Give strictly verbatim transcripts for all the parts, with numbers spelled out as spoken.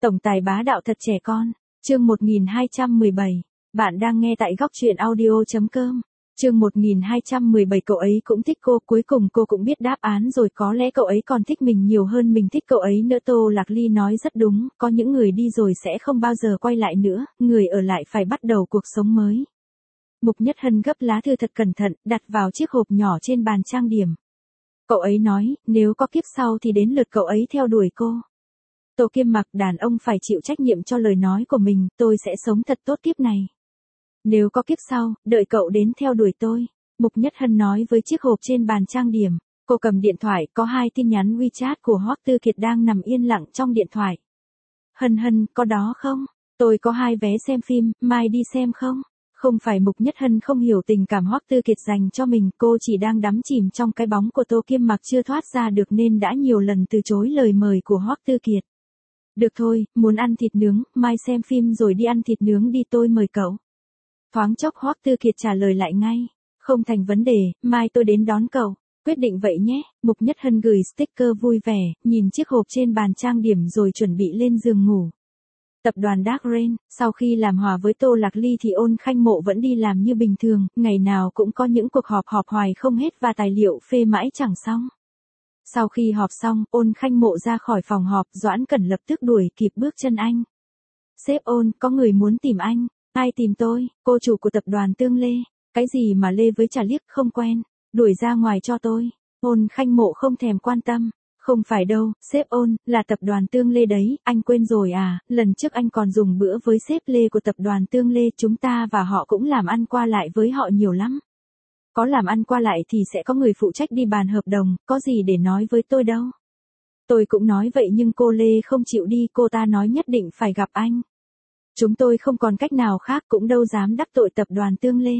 Tổng tài bá đạo thật trẻ con. Chương một nghìn hai trăm mười bảy. Bạn đang nghe tại góc truyện audio chấm com. Chương một nghìn hai trăm mười bảy. Cậu ấy cũng thích cô, cuối cùng cô cũng biết đáp án rồi, có lẽ cậu ấy còn thích mình nhiều hơn mình thích cậu ấy nữa. Tô Lạc Ly nói rất đúng, có những người đi rồi sẽ không bao giờ quay lại nữa, người ở lại phải bắt đầu cuộc sống mới. Mục Nhất Hân gấp lá thư thật cẩn thận, đặt vào chiếc hộp nhỏ trên bàn trang điểm. Cậu ấy nói, nếu có kiếp sau thì đến lượt cậu ấy theo đuổi cô. Tô Kiêm Mặc, đàn ông phải chịu trách nhiệm cho lời nói của mình, tôi sẽ sống thật tốt kiếp này. Nếu có kiếp sau, đợi cậu đến theo đuổi tôi. Mục Nhất Hân nói với chiếc hộp trên bàn trang điểm. Cô cầm điện thoại, có hai tin nhắn WeChat của Hoắc Tư Kiệt đang nằm yên lặng trong điện thoại. Hân Hân, có đó không? Tôi có hai vé xem phim, mai đi xem không? Không phải Mục Nhất Hân không hiểu tình cảm Hoắc Tư Kiệt dành cho mình, cô chỉ đang đắm chìm trong cái bóng của Tô Kiêm Mặc chưa thoát ra được nên đã nhiều lần từ chối lời mời của Hoắc Tư Kiệt. Được thôi, muốn ăn thịt nướng, mai xem phim rồi đi ăn thịt nướng đi, tôi mời cậu. Thoáng chốc Hoắc Tư Kiệt trả lời lại ngay. Không thành vấn đề, mai tôi đến đón cậu. Quyết định vậy nhé. Mục Nhất Hân gửi sticker vui vẻ, nhìn chiếc hộp trên bàn trang điểm rồi chuẩn bị lên giường ngủ. Tập đoàn Dark Rain, sau khi làm hòa với Tô Lạc Ly thì Ôn Khanh Mộ vẫn đi làm như bình thường, ngày nào cũng có những cuộc họp họp hoài không hết và tài liệu phê mãi chẳng xong. Sau khi họp xong, Ôn Khanh Mộ ra khỏi phòng họp, Doãn Cẩn lập tức đuổi kịp bước chân anh. Sếp Ôn, có người muốn tìm anh. Ai tìm tôi? Cô chủ của tập đoàn Tương Lê. Cái gì mà Lê với Trà Liếc, không quen. Đuổi ra ngoài cho tôi. Ôn Khanh Mộ không thèm quan tâm. Không phải đâu, sếp Ôn, là tập đoàn Tương Lê đấy, anh quên rồi à, lần trước anh còn dùng bữa với sếp Lê của tập đoàn Tương Lê, chúng ta và họ cũng làm ăn qua lại với họ nhiều lắm. Có làm ăn qua lại thì sẽ có người phụ trách đi bàn hợp đồng, có gì để nói với tôi đâu. Tôi cũng nói vậy nhưng cô Lê không chịu đi, cô ta nói nhất định phải gặp anh. Chúng tôi không còn cách nào khác, cũng đâu dám đắc tội tập đoàn Tương Lê.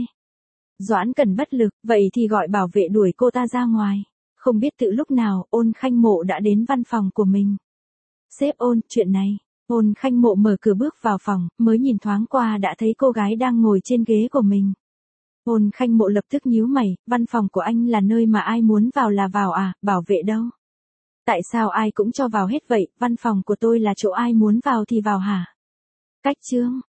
Doãn Cẩn bất lực, vậy thì gọi bảo vệ đuổi cô ta ra ngoài. Không biết từ lúc nào, Ôn Khanh Mộ đã đến văn phòng của mình. Sếp Ôn, chuyện này. Ôn Khanh Mộ mở cửa bước vào phòng, mới nhìn thoáng qua đã thấy cô gái đang ngồi trên ghế của mình. Ôn Khanh Mộ lập tức nhíu mày, văn phòng của anh là nơi mà ai muốn vào là vào à, bảo vệ đâu? Tại sao ai cũng cho vào hết vậy, văn phòng của tôi là chỗ ai muốn vào thì vào hả? Cách chương.